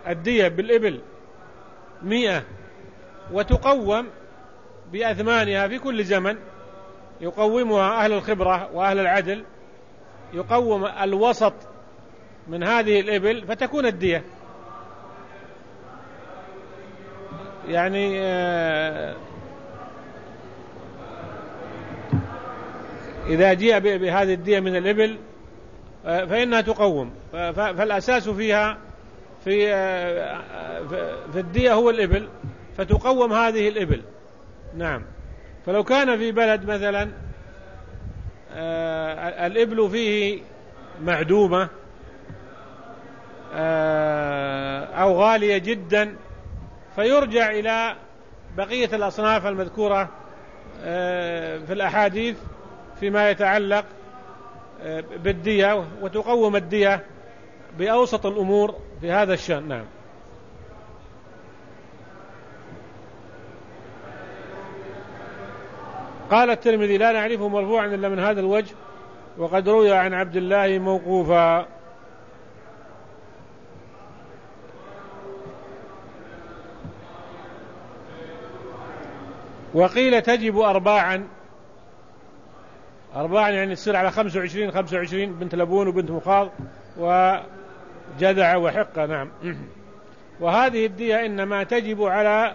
الدية بالإبل 100 وتقوم بأثمانها في كل زمن، يقومها أهل الخبرة وأهل العدل، يقوم الوسط من هذه الإبل فتكون الدية. يعني إذا جاء بهذه الدية من الإبل فإنها تقوم، فالأساس فيها في الدية هو الإبل، فتقوم هذه الإبل. نعم. فلو كان في بلد مثلا الإبل فيه معدومة أو غالية جدا، فيرجع إلى بقية الأصناف المذكورة في الأحاديث فيما يتعلق بالدية، وتقوم الدية بأوسط الأمور في هذا الشأن. نعم. قال الترمذي: لا نعرفه مرفوعا إلا من هذا الوجه، وقد روي عن عبد الله موقوفا. وقيل تجب أرباعا يعني تصير على 25 بنت لبون وبنت مخاض وجذع وحقة. نعم. وهذه الدية إنما تجب على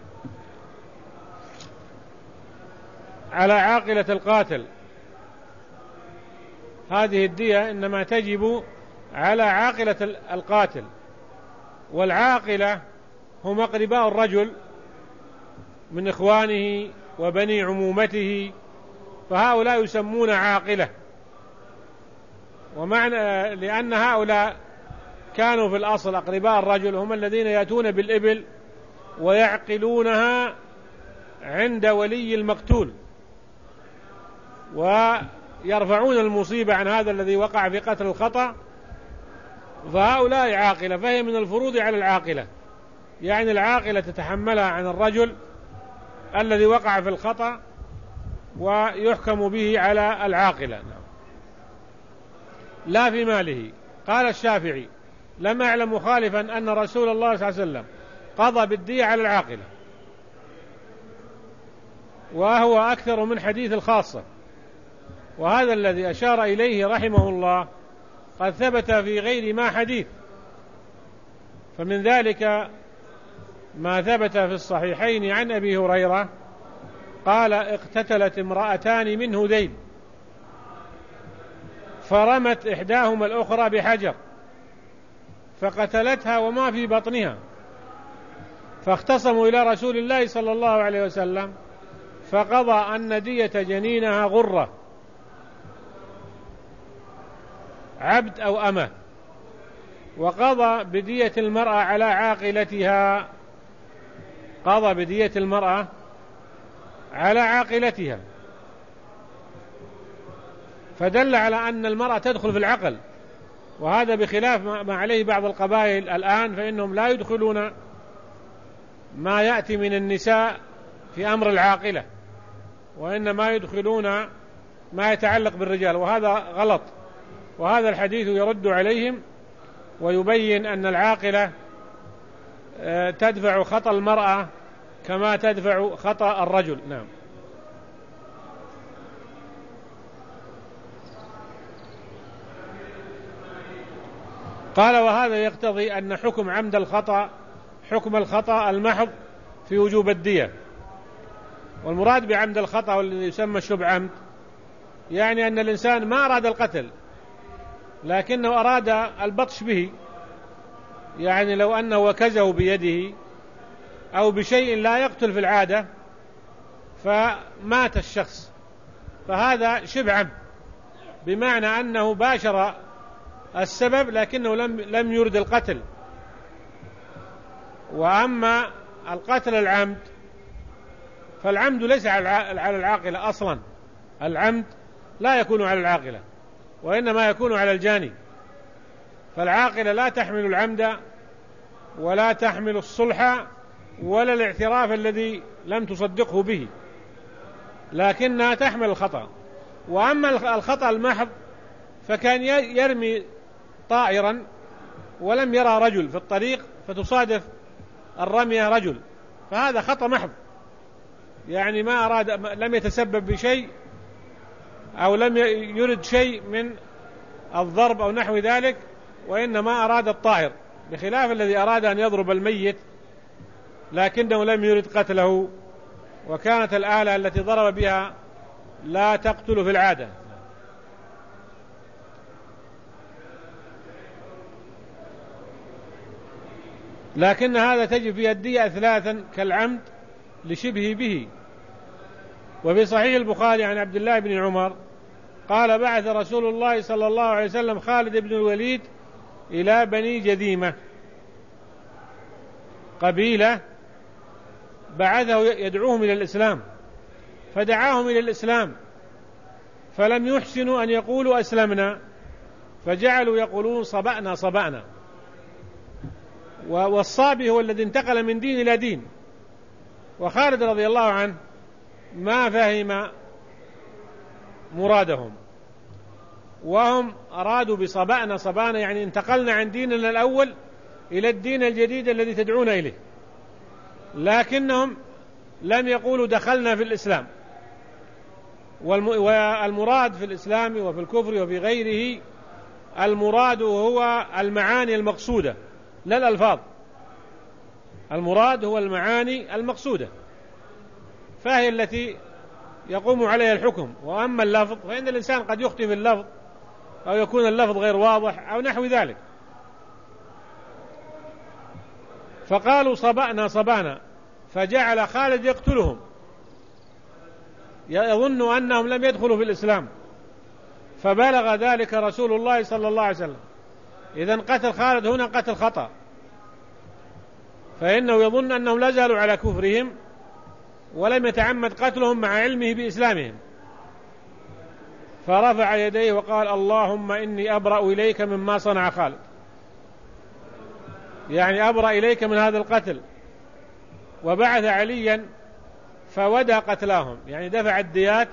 عاقلة القاتل. هذه الدية إنما تجب على عاقلة القاتل، والعاقلة هم أقرباء الرجل من إخوانه وبني عمومته، فهؤلاء يسمون عاقلة. ومعنى لأن هؤلاء كانوا في الأصل أقرباء الرجل، هم الذين يأتون بالإبل ويعقلونها عند ولي المقتول ويرفعون المصيبة عن هذا الذي وقع في قتل الخطأ، فهؤلاء عاقلة، فهي من الفروض على العاقلة، يعني العاقلة تتحملها عن الرجل الذي وقع في الخطأ ويحكم به على العاقلة، لا في ماله. قال الشافعي: لم أعلم مخالفا أن رسول الله صلى الله عليه وسلم قضى بالدية على العاقلة، وهو أكثر من حديث الخاصة. وهذا الذي أشار إليه رحمه الله قد ثبت في غير ما حديث، فمن ذلك ما ثبت في الصحيحين عن أبي هريرة قال: اقتتلت امرأتان من هذيل فرمت إحداهما الأخرى بحجر فقتلتها وما في بطنها، فاختصموا إلى رسول الله صلى الله عليه وسلم فقضى أن دية جنينها غرة، عبد أو أمة، وقضى بدية المرأة على عاقلتها، قضى بدية المرأة على عاقلتها، فدل على أن المرأة تدخل في العقل، وهذا بخلاف ما عليه بعض القبائل الآن، فإنهم لا يدخلون ما يأتي من النساء في أمر العاقلة، وإنما يدخلون ما يتعلق بالرجال، وهذا غلط. وهذا الحديث يرد عليهم ويبين أن العاقلة تدفع خطأ المرأة كما تدفع خطأ الرجل. نعم. قال: وهذا يقتضي أن حكم عمد الخطأ حكم الخطأ المحض في وجوب الدية. والمراد بعمد الخطأ والذي يسمى شبه عمد يعني أن الإنسان ما أراد القتل لكنه أراد البطش به، يعني لو أنه وكزه بيده أو بشيء لا يقتل في العادة فمات الشخص، فهذا شبه عمد، بمعنى أنه باشر السبب لكنه لم يرد القتل. وأما القتل العمد فالعمد ليس على العاقلة أصلا، العمد لا يكون على العاقلة وإنما يكون على الجاني، فالعاقلة لا تحمل العمد ولا تحمل الصلح ولا الاعتراف الذي لم تصدقه به، لكنها تحمل الخطأ. وأما الخطأ المحض فكان يرمي طائرا ولم يرى رجل في الطريق فتصادف الرمية رجل، فهذا خطأ محض، يعني ما أراد، لم يتسبب بشيء أو لم يرد شيء من الضرب أو نحو ذلك، وإنما أراد الطائر، بخلاف الذي أراد أن يضرب الميت لكنه لم يرد قتله، وكانت الآلة التي ضرب بها لا تقتل في العادة. لكن هذا تجب فيها الدية 3 كالعمد لشبه به. وفي صحيح البخاري عن عبد الله بن عمر قال: بعث رسول الله صلى الله عليه وسلم خالد بن الوليد إلى بني جذيمة، قبيلة بعثه يدعوهم إلى الإسلام، فدعاهم إلى الإسلام فلم يحسنوا أن يقولوا أسلمنا، فجعلوا يقولون صبأنا صبأنا. والصابي هو الذي انتقل من دين إلى دين، وخالد رضي الله عنه ما فهم مرادهم، وهم أرادوا بصبأنا صبأنا يعني انتقلنا عن ديننا الأول إلى الدين الجديد الذي تدعون إليه، لكنهم لم يقولوا دخلنا في الإسلام. والمراد في الإسلام وفي الكفر وفي غيره، المراد هو المعاني المقصودة لا الألفاظ، المراد هو المعاني المقصودة، فهي التي يقوم عليها الحكم. وأما اللفظ فإن الإنسان قد يخطئ في اللفظ أو يكون اللفظ غير واضح أو نحو ذلك. فقالوا صبأنا صبأنا، فجعل خالد يقتلهم، يظن أنهم لم يدخلوا في الإسلام، فبلغ ذلك رسول الله صلى الله عليه وسلم. إذن قتل خالد هنا قتل خطأ، فإنه يظن أنهم لا زالوا على كفرهم ولم يتعمد قتلهم مع علمه بإسلامهم، فرفع يديه وقال: اللهم إني أبرأ إليك مما صنع خالد، يعني أبرأ إليك من هذا القتل. وبعث عليا فودى قتلاهم، يعني دفع الديات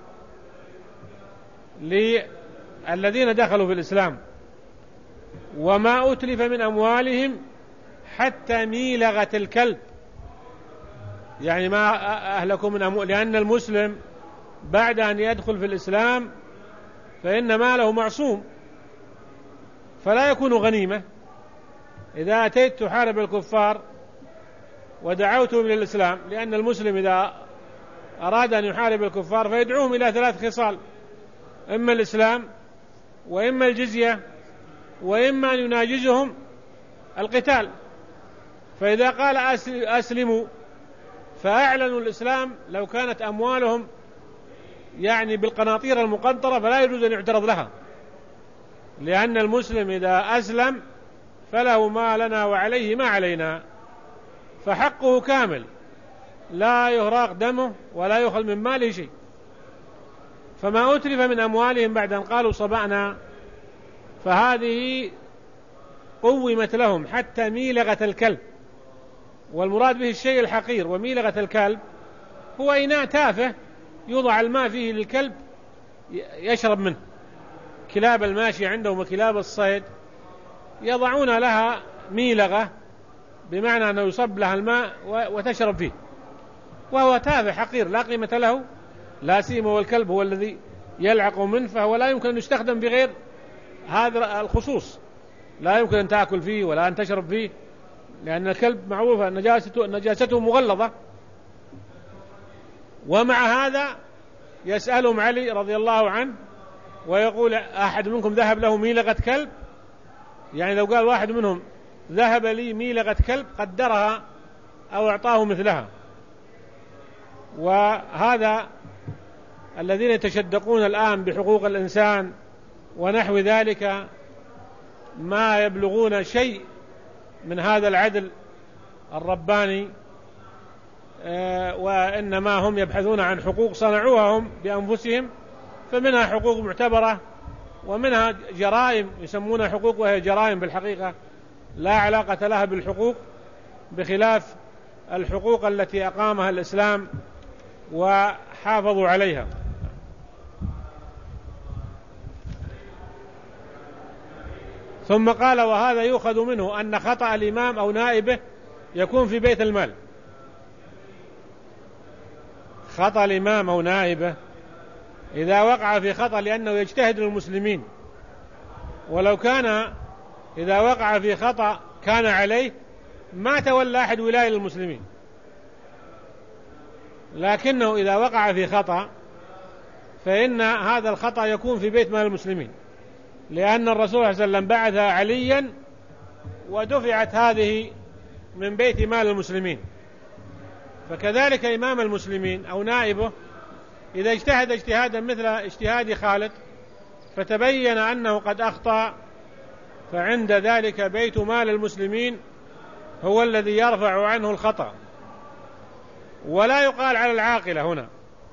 للذين دخلوا في الإسلام. وما أتلف من أموالهم حتى ميلغة الكلب، يعني ما أهلكوا من أموال، لأن المسلم بعد أن يدخل في الإسلام فإن ماله معصوم فلا يكون غنيمة. إذا أتيت تحارب الكفار ودعوتهم إلى الإسلام، لأن المسلم إذا أراد أن يحارب الكفار فيدعوهم إلى 3 خصال: إما الإسلام، وإما الجزية، وإما أن يناجزهم القتال. فإذا قال أسلموا فأعلنوا الإسلام، لو كانت أموالهم يعني بالقناطير المقنطرة فلا يجوز أن يعترض لها، لأن المسلم إذا أسلم فله ما لنا وعليه ما علينا، فحقه كامل، لا يهراق دمه ولا يؤخذ من ماله شيء. فما أتلف من أموالهم بعد أن قالوا صبأنا، فهذه قومت لهم حتى ميلغة الكلب، والمراد به الشيء الحقير. وميلغة الكلب هو إناء تافه يوضع الماء فيه للكلب يشرب منه. كلاب الماشي عندهم وكلاب الصيد يضعون لها ميلغة، بمعنى أنه يصب لها الماء وتشرب فيه، وهو تافه حقير لا قيمة له، لا سيما والكلب هو الذي يلعق منه، فهو لا يمكن أن يستخدم بغير هذا الخصوص، لا يمكن أن تأكل فيه ولا أن تشرب فيه، لأن الكلب معروفة نجاسته مغلظة. ومع هذا يسألهم علي رضي الله عنه ويقول: أحد منكم ذهب له ميلغة كلب؟ يعني لو قال واحد منهم ذهب لي ميلغة كلب قدرها أو أعطاه مثلها. وهذا الذين يتشدقون الآن بحقوق الإنسان ونحو ذلك ما يبلغون شيء من هذا العدل الرباني، وإنما هم يبحثون عن حقوق صنعوها هم بأنفسهم، فمنها حقوق معتبرة ومنها جرائم يسمونها حقوق وهي جرائم بالحقيقة لا علاقة لها بالحقوق، بخلاف الحقوق التي أقامها الإسلام وحافظوا عليها. ثم قال وهذا يؤخذ منه أن خطأ الإمام أو نائبه يكون في بيت المال. خطأ الإمام أو نائبه إذا وقع في خطأ لأنه يجتهد للمسلمين، ولو كان إذا وقع في خطأ كان عليه ما تولى أحد ولاية للمسلمين، لكنه إذا وقع في خطأ فإن هذا الخطأ يكون في بيت مال المسلمين، لأن الرسول صلى الله عليه وسلم بعث عليا ودفعت هذه من بيت مال المسلمين. فكذلك إمام المسلمين أو نائبه إذا اجتهد اجتهادا مثل اجتهاد خالد فتبين أنه قد أخطأ، فعند ذلك بيت مال المسلمين هو الذي يرفع عنه الخطأ، ولا يقال على العاقلة هنا،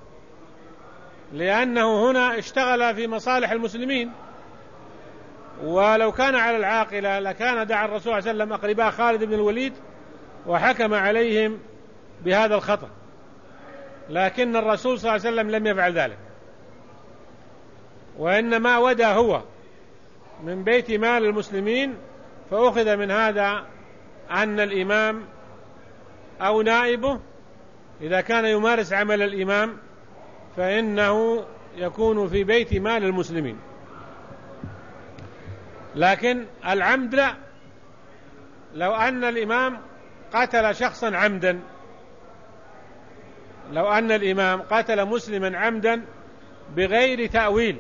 لأنه هنا اشتغل في مصالح المسلمين، ولو كان على العاقلة لكان دعا الرسول صلى الله عليه وسلم أقرباء خالد بن الوليد وحكم عليهم بهذا الخطأ، لكن الرسول صلى الله عليه وسلم لم يفعل ذلك، وإنما ودى هو من بيت مال المسلمين. فأخذ من هذا أن الإمام أو نائبه إذا كان يمارس عمل الإمام فإنه يكون في بيت مال المسلمين. لكن العمد لا، لو أن الإمام قتل شخصا عمدا، لو أن الإمام قتل مسلما عمدا بغير تأويل،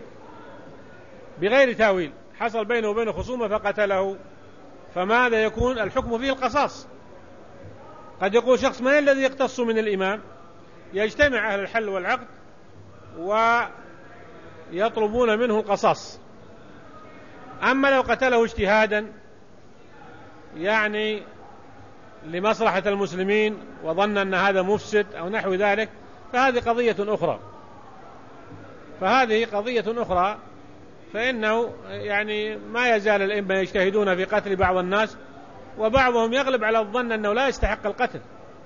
حصل بينه وبينه خصومة فقتله، فماذا يكون الحكم فيه؟ القصاص. قد يقول شخص من الذي يقتص من الإمام؟ يجتمع أهل الحل والعقد ويطلبون منه القصاص. أما لو قتله اجتهادا يعني لمصلحة المسلمين وظن أن هذا مفسد أو نحو ذلك فهذه قضية أخرى، فإنه يعني ما يزال الأئمة يجتهدون في قتل بعض الناس، وبعضهم يغلب على الظن أنه لا يستحق القتل،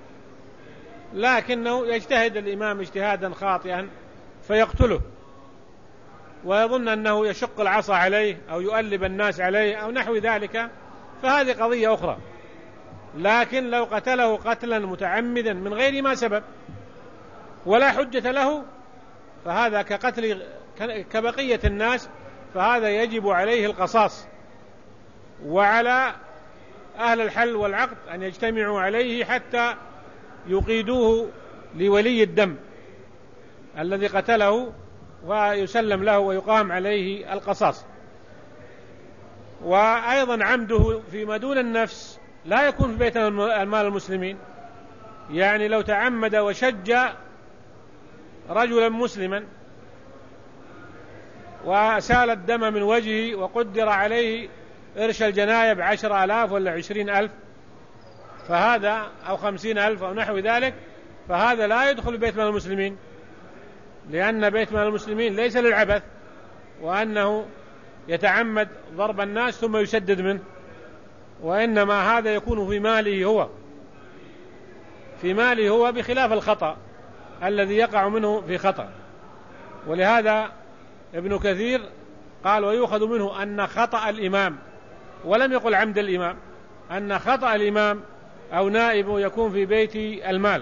لكنه يجتهد الإمام اجتهادا خاطئا فيقتله، ويظن أنه يشق العصا عليه أو يؤلب الناس عليه أو نحو ذلك، فهذه قضية أخرى. لكن لو قتله قتلا متعمدا من غير ما سبب ولا حجة له فهذا كبقية الناس، فهذا يجب عليه القصاص، وعلى أهل الحل والعقد أن يجتمعوا عليه حتى يقيدوه لولي الدم الذي قتله ويسلم له ويقام عليه القصاص. وأيضا عمده فيما دون النفس لا يكون في بيت المال المسلمين، يعني لو تعمد وشج رجلا مسلما وسال الدم من وجهه وقدر عليه إرش الجناية ب10,000 ولا 20,000 فهذا أو 50,000 أو نحو ذلك، فهذا لا يدخل بيت مال المسلمين، لأن بيت مال المسلمين ليس للعبث وأنه يتعمد ضرب الناس ثم يسدد منه، وإنما هذا يكون في ماله هو بخلاف الخطأ الذي يقع منه في خطأ. ولهذا ابن كثير قال ويؤخذ منه أن خطأ الإمام، ولم يقل عمد الإمام، أن خطأ الإمام أو نائبه يكون في بيت المال.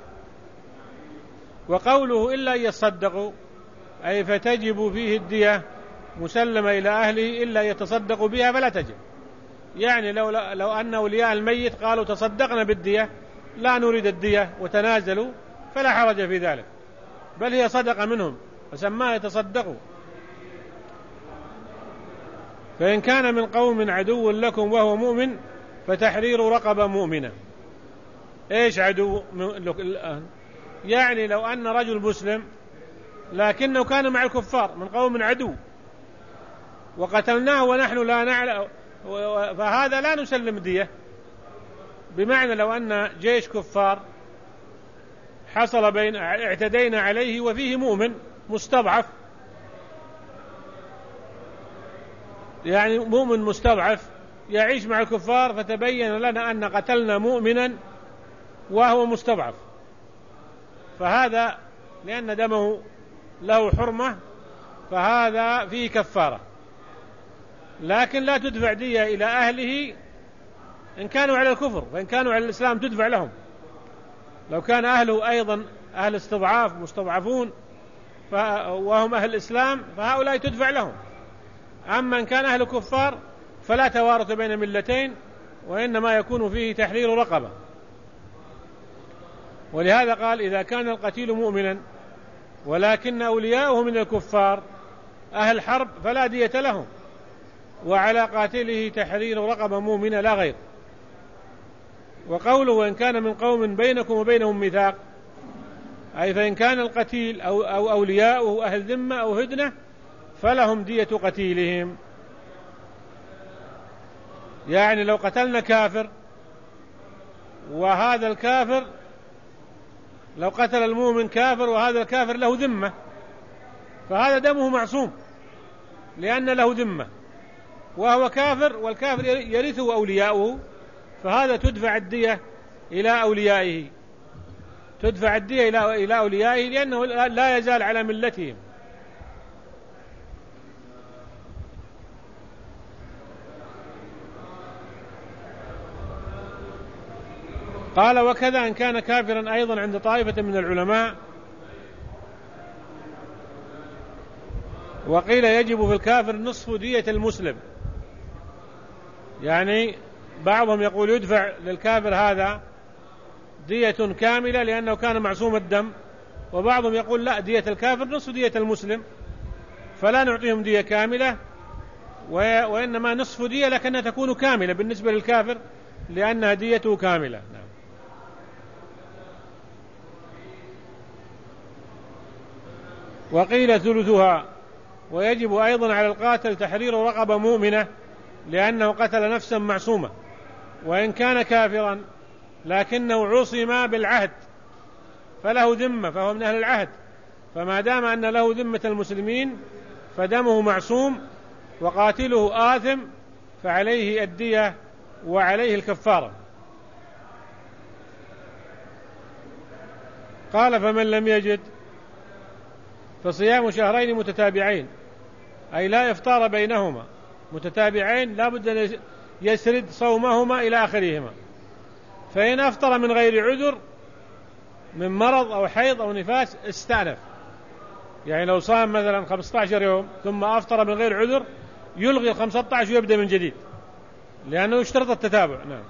وقوله إلا يتصدقوا أي فتجب فيه الدية مسلمة إلى أهله إلا يتصدقوا بها فلا تجب، يعني لو أن أولياء الميت قالوا تصدقنا بالدية لا نريد الدية وتنازلوا فلا حرج في ذلك، بل هي صدقة منهم فسماها يتصدقوا. فإن كان من قوم عدو لكم وهو مؤمن فتحرير رقبة مؤمنة. إيش عدو الآن؟ يعني لو أن رجل مسلم لكنه كان مع الكفار من قوم عدو وقتلناه ونحن لا نعلم، فهذا لا نسلم دية. بمعنى لو أن جيش كفار حصل اعتدينا عليه وفيه مؤمن مستضعف، يعني مؤمن مستضعف يعيش مع الكفار، فتبين لنا أن قتلنا مؤمنا وهو مستضعف، فهذا لأن دمه له حرمة فهذا فيه كفارة. لكن لا تدفع دية إلى أهله إن كانوا على الكفر، فإن كانوا على الإسلام تدفع لهم. لو كان أهله أيضا أهل استضعاف مستضعفون وهم أهل الإسلام فهؤلاء تدفع لهم. أما إن كان أهل كفار فلا توارث بين ملتين، وإنما يكون فيه تحرير رقبة. ولهذا قال: إذا كان القتيل مؤمنا ولكن أولياؤه من الكفار أهل حرب فلا دية لهم، وعلى قاتله تحرير رقبة مؤمنة لا غير. وقوله: وإن كان من قوم بينكم وبينهم ميثاق، أي فإن كان القتيل أو أولياؤه أهل ذمة أو هدنة فلهم دية قتيلهم. يعني لو قتلنا كافر وهذا الكافر، لو قتل المؤمن كافر وهذا الكافر له ذمة، فهذا دمه معصوم لأن له ذمة وهو كافر، والكافر يرثه أولياؤه، فهذا تدفع الدية إلى أوليائه، تدفع الدية إلى أوليائه لأنه لا يزال على ملتهم. قال: وكذا إن كان كافرا أيضا عند طائفة من العلماء. وقيل يجب في الكافر نصف دية المسلم، يعني بعضهم يقول يدفع للكافر هذا دية كاملة لأنه كان معصوم الدم، وبعضهم يقول لا، دية الكافر نصف دية المسلم، فلا نعطيهم دية كاملة وإنما نصف دية لكنها تكون كاملة بالنسبة للكافر لأنها ديته كاملة. نعم. وقيل ثلثها. ويجب أيضا على القاتل تحرير رقبة مؤمنة لأنه قتل نفسا معصومة، وإن كان كافرا لكنه عصم بالعهد فله ذمة فهو من أهل العهد، فما دام أن له ذمة المسلمين فدمه معصوم، وقاتله آثم فعليه الدية وعليه الكفارة. قال: فمن لم يجد فصيام شهرين متتابعين، أي لا إفطار بينهما، متتابعين لا بد أن يسرد صومهما إلى آخرهما. فإن أفطر من غير عذر من مرض أو حيض أو نفاس استأنف، يعني لو صام مثلا 15 يوم ثم أفطر من غير عذر يلغي 15 ويبدأ من جديد لأنه يشترط التتابع. نعم.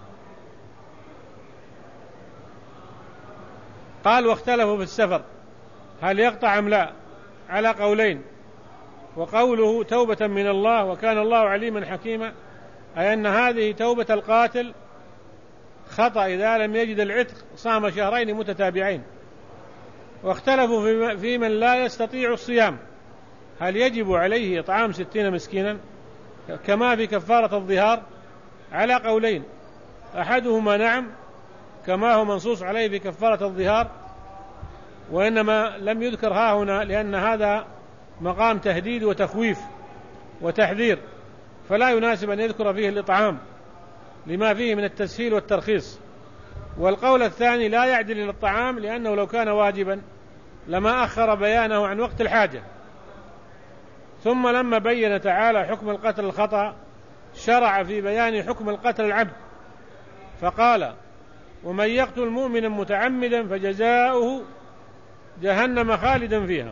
قال: واختلفوا في السفر هل يقطع أم لا، على قولين. وقوله توبة من الله وكان الله عليما حكيما، أي أن هذه توبة القاتل خطأ إذا لم يجد العتق صام شهرين متتابعين. واختلفوا في من لا يستطيع الصيام هل يجب عليه إطعام 60 مسكينا كما في كفارة الظهار، على قولين. أحدهما نعم كما هو منصوص عليه في كفارة الظهار، وإنما لم يذكر هنا لأن هذا مقام تهديد وتخويف وتحذير، فلا يناسب أن يذكر فيه الإطعام لما فيه من التسهيل والترخيص. والقول الثاني لا يعدل إلى الطعام لأنه لو كان واجبا لما أخر بيانه عن وقت الحاجة. ثم لما بين تعالى حكم القتل الخطأ شرع في بيان حكم القتل العمد، فقال: ومن يقتل مؤمنا متعمدا فجزاؤه جهنم خالدا فيها.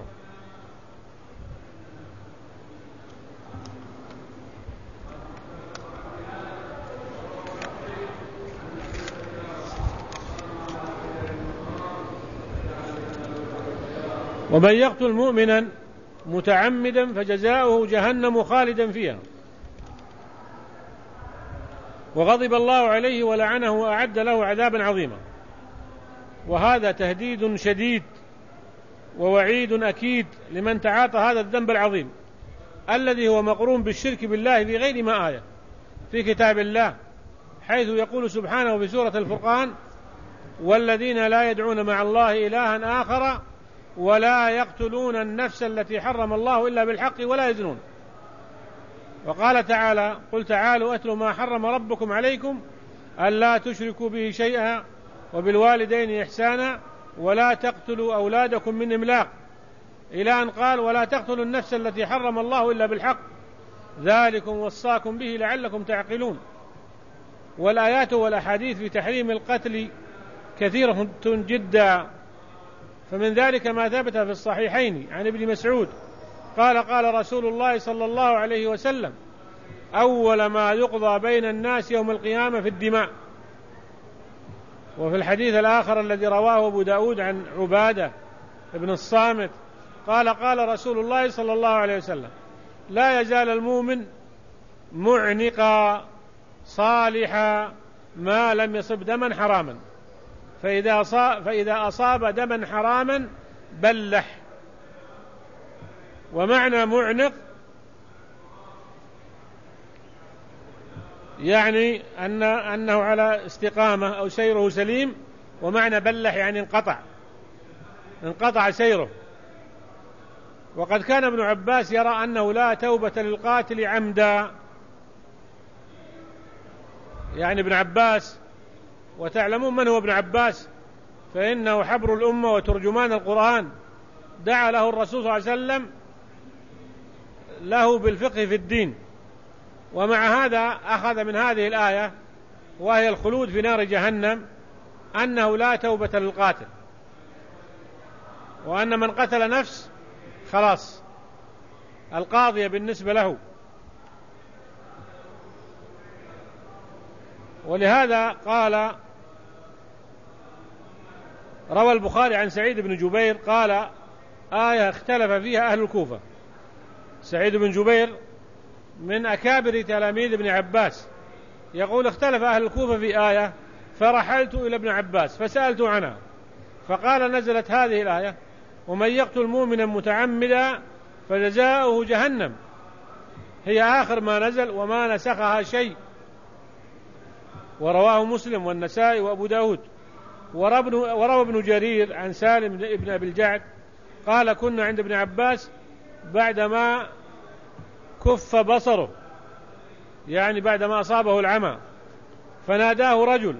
ومن يقتل مؤمنا متعمدا فجزاؤه جهنم خالدا فيها وغضب الله عليه ولعنه وأعد له عذابا عظيما. وهذا تهديد شديد ووعيد أكيد لمن تعاطى هذا الذنب العظيم الذي هو مقرون بالشرك بالله في غير ما آية في كتاب الله، حيث يقول سبحانه في سورة الفرقان: والذين لا يدعون مع الله إلها آخر ولا يقتلون النفس التي حرم الله إلا بالحق ولا يزنون. وقال تعالى: قل تعالوا أتل ما حرم ربكم عليكم ألا تشركوا به شيئا وبالوالدين إحسانا ولا تقتلوا أولادكم من إملاق، إلى أن قال: ولا تقتلوا النفس التي حرم الله إلا بالحق ذلكم وصاكم به لعلكم تعقلون. والآيات والأحاديث في تحريم القتل كثيرة جدا، فمن ذلك ما ثبت في الصحيحين عن ابن مسعود قال قال رسول الله صلى الله عليه وسلم: أول ما يقضى بين الناس يوم القيامة في الدماء. وفي الحديث الآخر الذي رواه أبو داود عن عبادة ابن الصامت قال قال رسول الله صلى الله عليه وسلم: لا يزال المؤمن معنقا صالحا ما لم يصب دما حراما، فإذا أصاب دما حراما بلح. ومعنى معنق يعني أنه على استقامة أو سيره سليم، ومعنى بلح يعني انقطع سيره. وقد كان ابن عباس يرى أنه لا توبة للقاتل عمدا، يعني ابن عباس، وتعلمون من هو ابن عباس، فإنه حبر الأمة وترجمان القرآن، دعا له الرسول صلى الله عليه وسلم له بالفقه في الدين. ومع هذا أخذ من هذه الآية وهي الخلود في نار جهنم أنه لا توبة للقاتل، وأن من قتل نفس خلاص القاضية بالنسبة له. ولهذا قال روى البخاري عن سعيد بن جبير قال: آية اختلف فيها أهل الكوفة. سعيد بن جبير من أكابر تلاميذ ابن عباس يقول: اختلف أهل الكوفة في آية فرحلت إلى ابن عباس فسألت عنها، فقال: نزلت هذه الآية: ومن يقتل مؤمنا متعمدا فجزاؤه جهنم، هي آخر ما نزل وما نسخها شيء. ورواه مسلم والنسائي وأبو داود. وروى ابن جرير عن سالم ابن أبي الجعد قال: كنا عند ابن عباس بعدما كف بصره، يعني بعدما أصابه العمى، فناداه رجل،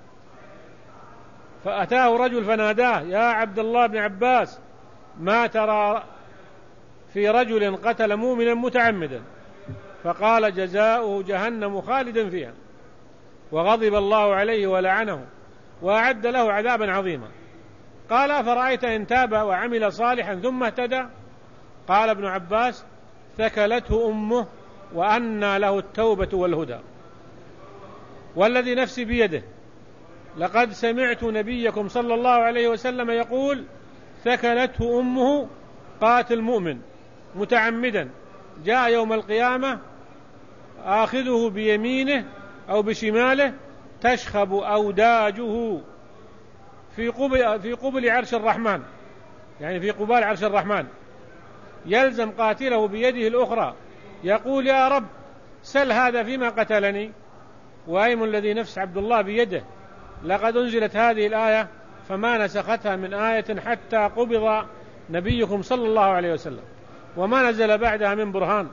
فأتاه رجل فناداه: يا عبد الله بن عباس، ما ترى في رجل قتل مؤمنا متعمدا؟ فقال: جزاؤه جهنم خالدا فيها، وغضب الله عليه ولعنه وأعد له عذابا عظيما. قال: أفرأيت إن تاب وعمل صالحا ثم اهتدى؟ قال ابن عباس: ثكلته أمه وأنى له التوبة والهدى. والذي نفسي بيده لقد سمعت نبيكم صلى الله عليه وسلم يقول: ثكلته أمه قاتل مؤمن متعمدا جاء يوم القيامة آخذه بيمينه أو بشماله تشخب أوداجه في قبل عرش الرحمن، يعني في قبال عرش الرحمن، يلزم قاتله بيده الأخرى يقول: يا رب سل هذا فيما قتلني. وأيم الذي نفس عبد الله بيده لقد أنزلت هذه الآية فما نسختها من آية حتى قبض نبيكم صلى الله عليه وسلم، وما نزل بعدها من برهان.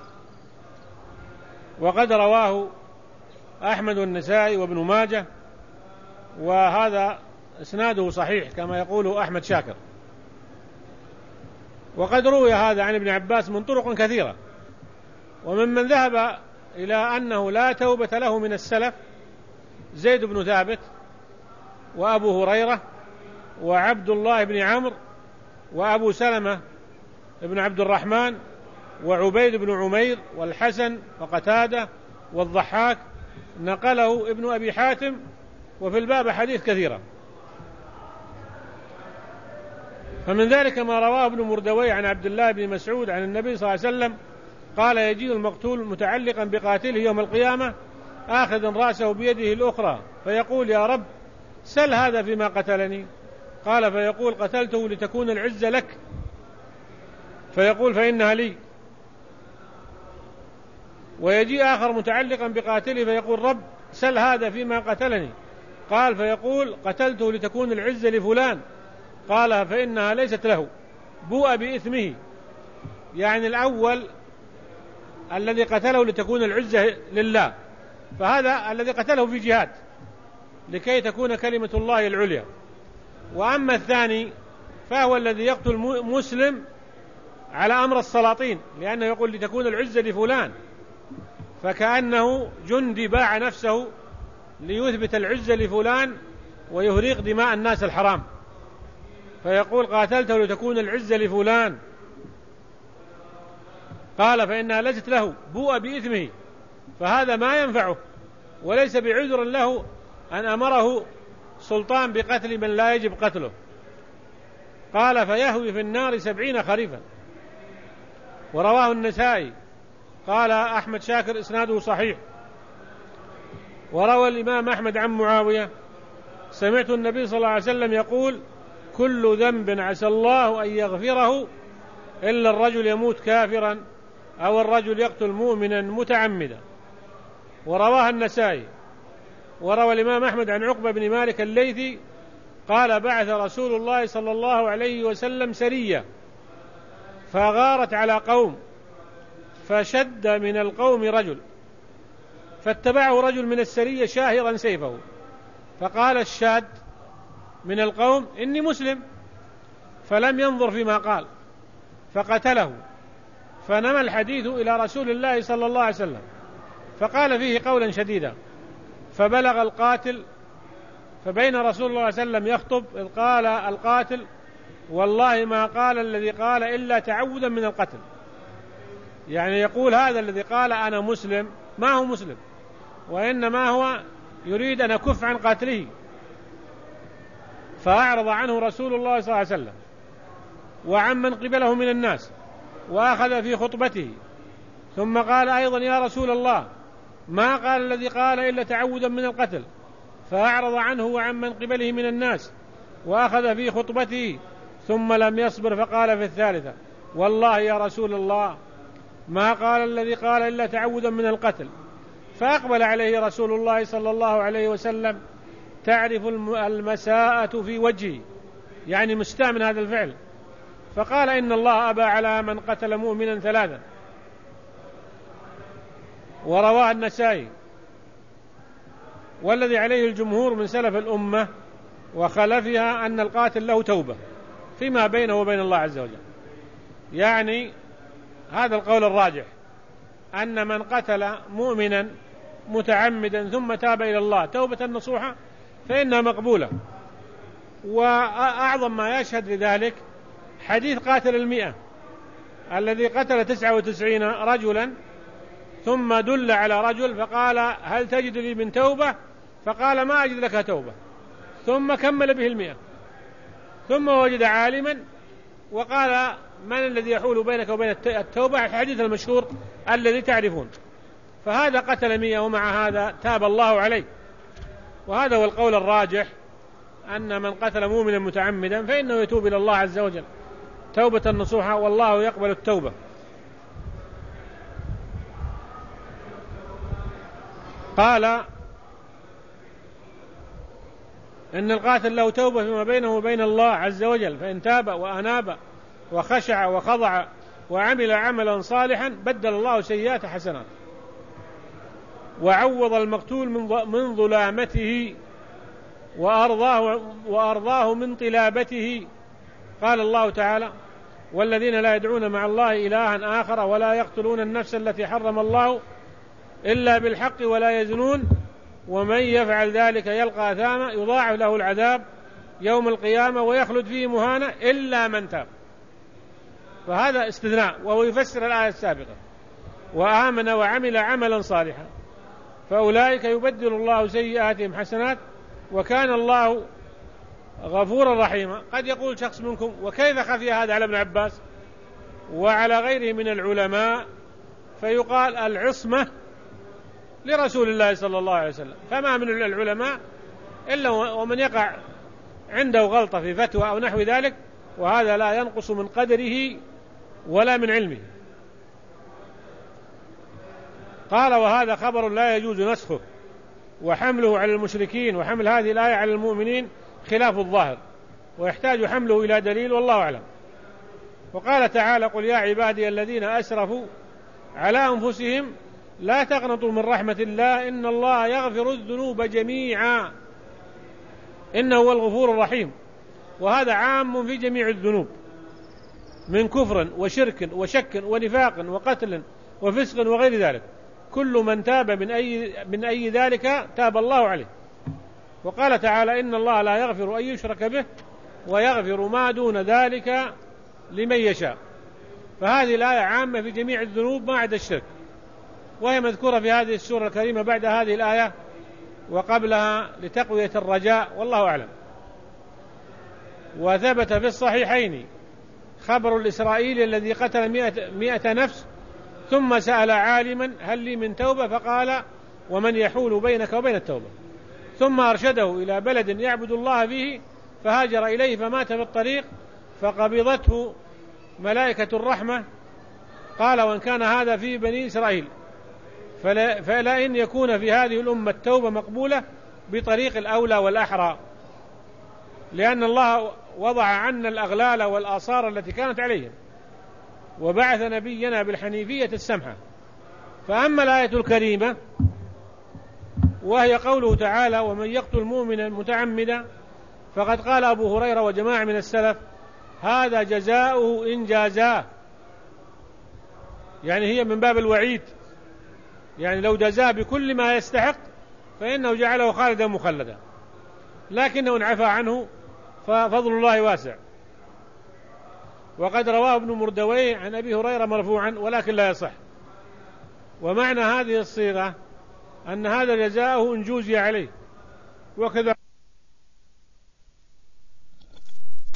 وقد رواه أحمد والنسائي وابن ماجه، وهذا إسناده صحيح كما يقول أحمد شاكر. وقد روي هذا عن ابن عباس من طرق كثيرة. وممن ذهب إلى أنه لا توبة له من السلف زيد بن ثابت وأبو هريرة وعبد الله بن عمرو وأبو سلمة بن عبد الرحمن وعبيد بن عمير والحسن وقتادة والضحاك، نقله ابن أبي حاتم، وفي الباب حديث كثيرة. فمن ذلك ما رواه ابن مردوي عن عبد الله بن مسعود عن النبي صلى الله عليه وسلم قال: يجيء المقتول متعلقا بقاتله يوم القيامة آخذا رأسه بيده الأخرى فيقول: يا رب سل هذا فيما قتلني. قال: فيقول: قتلته لتكون العزة لك. فيقول: فإنها لي. ويجيء آخر متعلقا بقاتله فيقول: رب سل هذا فيما قتلني. قال: فيقول: قتلته لتكون العزة لفلان. قال: فإنها ليست له، بوء بإثمه. يعني الأول الذي قتله لتكون العزة لله، فهذا الذي قتله في جهاد لكي تكون كلمة الله العليا. وأما الثاني فهو الذي يقتل مسلم على أمر السلاطين، لأنه يقول لتكون العزة لفلان، فكأنه جندي باع نفسه ليثبت العزة لفلان ويهريق دماء الناس الحرام، فيقول قاتلته لتكون العزة لفلان. قال فإنها ليست له، بوء بإثمه، فهذا ما ينفعه وليس بعذر له أن أمره سلطان بقتل من لا يجب قتله. قال فيهوي في النار 70 خريفا. ورواه النسائي. قال أحمد شاكر إسناده صحيح. وروى الإمام أحمد عن معاوية: سمعت النبي صلى الله عليه وسلم يقول: كل ذنب عسى الله أن يغفره إلا الرجل يموت كافرا أو الرجل يقتل مؤمنا متعمدا. ورواها النسائي. وروى الإمام أحمد عن عقبة بن مالك الليثي قال: بعث رسول الله صلى الله عليه وسلم سرية فغارت على قوم، فشد من القوم رجل، فاتبعه رجل من السرية شاهرا سيفه، فقال الشاد من القوم: إني مسلم، فلم ينظر فيما قال فقتله. فنمى الحديث إلى رسول الله صلى الله عليه وسلم، فقال فيه قولا شديدا، فبلغ القاتل، فبين رسول الله صلى الله عليه وسلم يخطب إذ قال القاتل: والله ما قال الذي قال إلا تعوذا من القتل. يعني يقول هذا الذي قال أنا مسلم ما هو مسلم، وإنما هو يريد أن يكف عن قاتله. فأعرض عنه رسول الله صلى الله عليه وسلم وعمن قبله من الناس، وأخذ في خطبته، ثم قال أيضا: يا رسول الله ما قال الذي قال إلا تعوذا من القتل. فأعرض عنه وعمن قبله من الناس وأخذ في خطبته، ثم لم يصبر فقال في الثالثة: والله يا رسول الله ما قال الذي قال إلا تعوذا من القتل. فأقبل عليه رسول الله صلى الله عليه وسلم تعرف المساءة في وجهه، يعني مستاء من هذا الفعل، فقال: إن الله أبى على من قتل مؤمنا 3. ورواه النسائي. والذي عليه الجمهور من سلف الأمة وخلفها أن القاتل له توبة فيما بينه وبين الله عز وجل. يعني هذا القول الراجح، أن من قتل مؤمنا متعمدا ثم تاب إلى الله توبة نصوحة فإنها مقبولة. وأعظم ما يشهد لذلك حديث قاتل 100 الذي قتل 99 رجلا، ثم دل على رجل فقال: هل تجد لي من توبة؟ فقال: ما أجد لك توبة. ثم كمل به 100، ثم وجد عالما وقال: من الذي يحول بينك وبين التوبة؟ الحديث المشهور الذي تعرفون. فهذا قتل 100 ومع هذا تاب الله عليه. وهذا هو القول الراجح، أن من قتل مؤمنا متعمدا فإنه يتوب إلى الله عز وجل توبة نصوحة، والله يقبل التوبة. قال: إن القاتل له توبة فيما بينه وبين الله عز وجل، فإن تاب وأناب وخشع وخضع وعمل عملا صالحا بدل الله سيئات حسنات، وعوض المقتول من ظلامته وأرضاه من طلابته. قال الله تعالى: والذين لا يدعون مع الله إلها آخر ولا يقتلون النفس التي حرم الله إلا بالحق ولا يزنون ومن يفعل ذلك يلقى أثاما يضاعف له العذاب يوم القيامة ويخلد فيه مهانا إلا من تاب. فهذا استثناء، وهو يفسر الآية السابقة: وآمن وعمل عملا صالحا فأولئك يبدل الله سيئاتهم حسنات وكان الله غفورا رحيما. قد يقول شخص منكم: وكيف خفي هذا على ابن عباس وعلى غيره من العلماء؟ فيقال: العصمة لرسول الله صلى الله عليه وسلم، فما من العلماء إلا ومن يقع عنده غلطة في فتوى أو نحو ذلك، وهذا لا ينقص من قدره ولا من علمه. قال: وهذا خبر لا يجوز نسخه، وحمله على المشركين وحمل هذه الآية على المؤمنين خلاف الظاهر، ويحتاج حمله إلى دليل، والله أعلم. وقال تعالى: قل يا عبادي الذين أسرفوا على أنفسهم لا تقنطوا من رحمة الله إن الله يغفر الذنوب جميعا إنه هو الغفور الرحيم. وهذا عام في جميع الذنوب من كفر وشرك وشك ونفاق وقتل وفسق وغير ذلك، كل من تاب من أي ذلك تاب الله عليه. وقال تعالى إن الله لا يغفر أن يشرك به ويغفر ما دون ذلك لمن يشاء. فهذه الآية عامة في جميع الذنوب ما عدا الشرك، وهي مذكورة في هذه السورة الكريمة بعد هذه الآية وقبلها لتقوية الرجاء، والله أعلم. وثبت في الصحيحين خبر الإسرائيلي الذي قتل 100 نفس ثم سأل عالما هل لي من توبة فقال ومن يحول بينك وبين التوبة، ثم أرشده إلى بلد يعبد الله فيه فهاجر إليه فمات في الطريق فقبضته ملائكة الرحمة. قال وإن كان هذا في بني إسرائيل فلا إن يكون في هذه الأمة التوبة مقبولة بطريق الأولى والأحرى، لأن الله وضع عنا الأغلال والآثار التي كانت عليهم وبعث نبينا بالحنيفية السمحة. فأما الآية الكريمة وهي قوله تعالى ومن يقتل مؤمنا متعمدا فقد قال أبو هريرة وجماعة من السلف هذا جزاؤه إن جازاه، يعني هي من باب الوعيد، يعني لو جزاه بكل ما يستحق فإنه جعله خالدا مخلدا، لكنه إن عفى عنه ففضل الله واسع. وقد رواه ابن مردويه عن أبي هريرة مرفوعا ولكن لا يصح. ومعنى هذه الصيغة أن هذا جزاؤه إن جوزي عليه، وكذا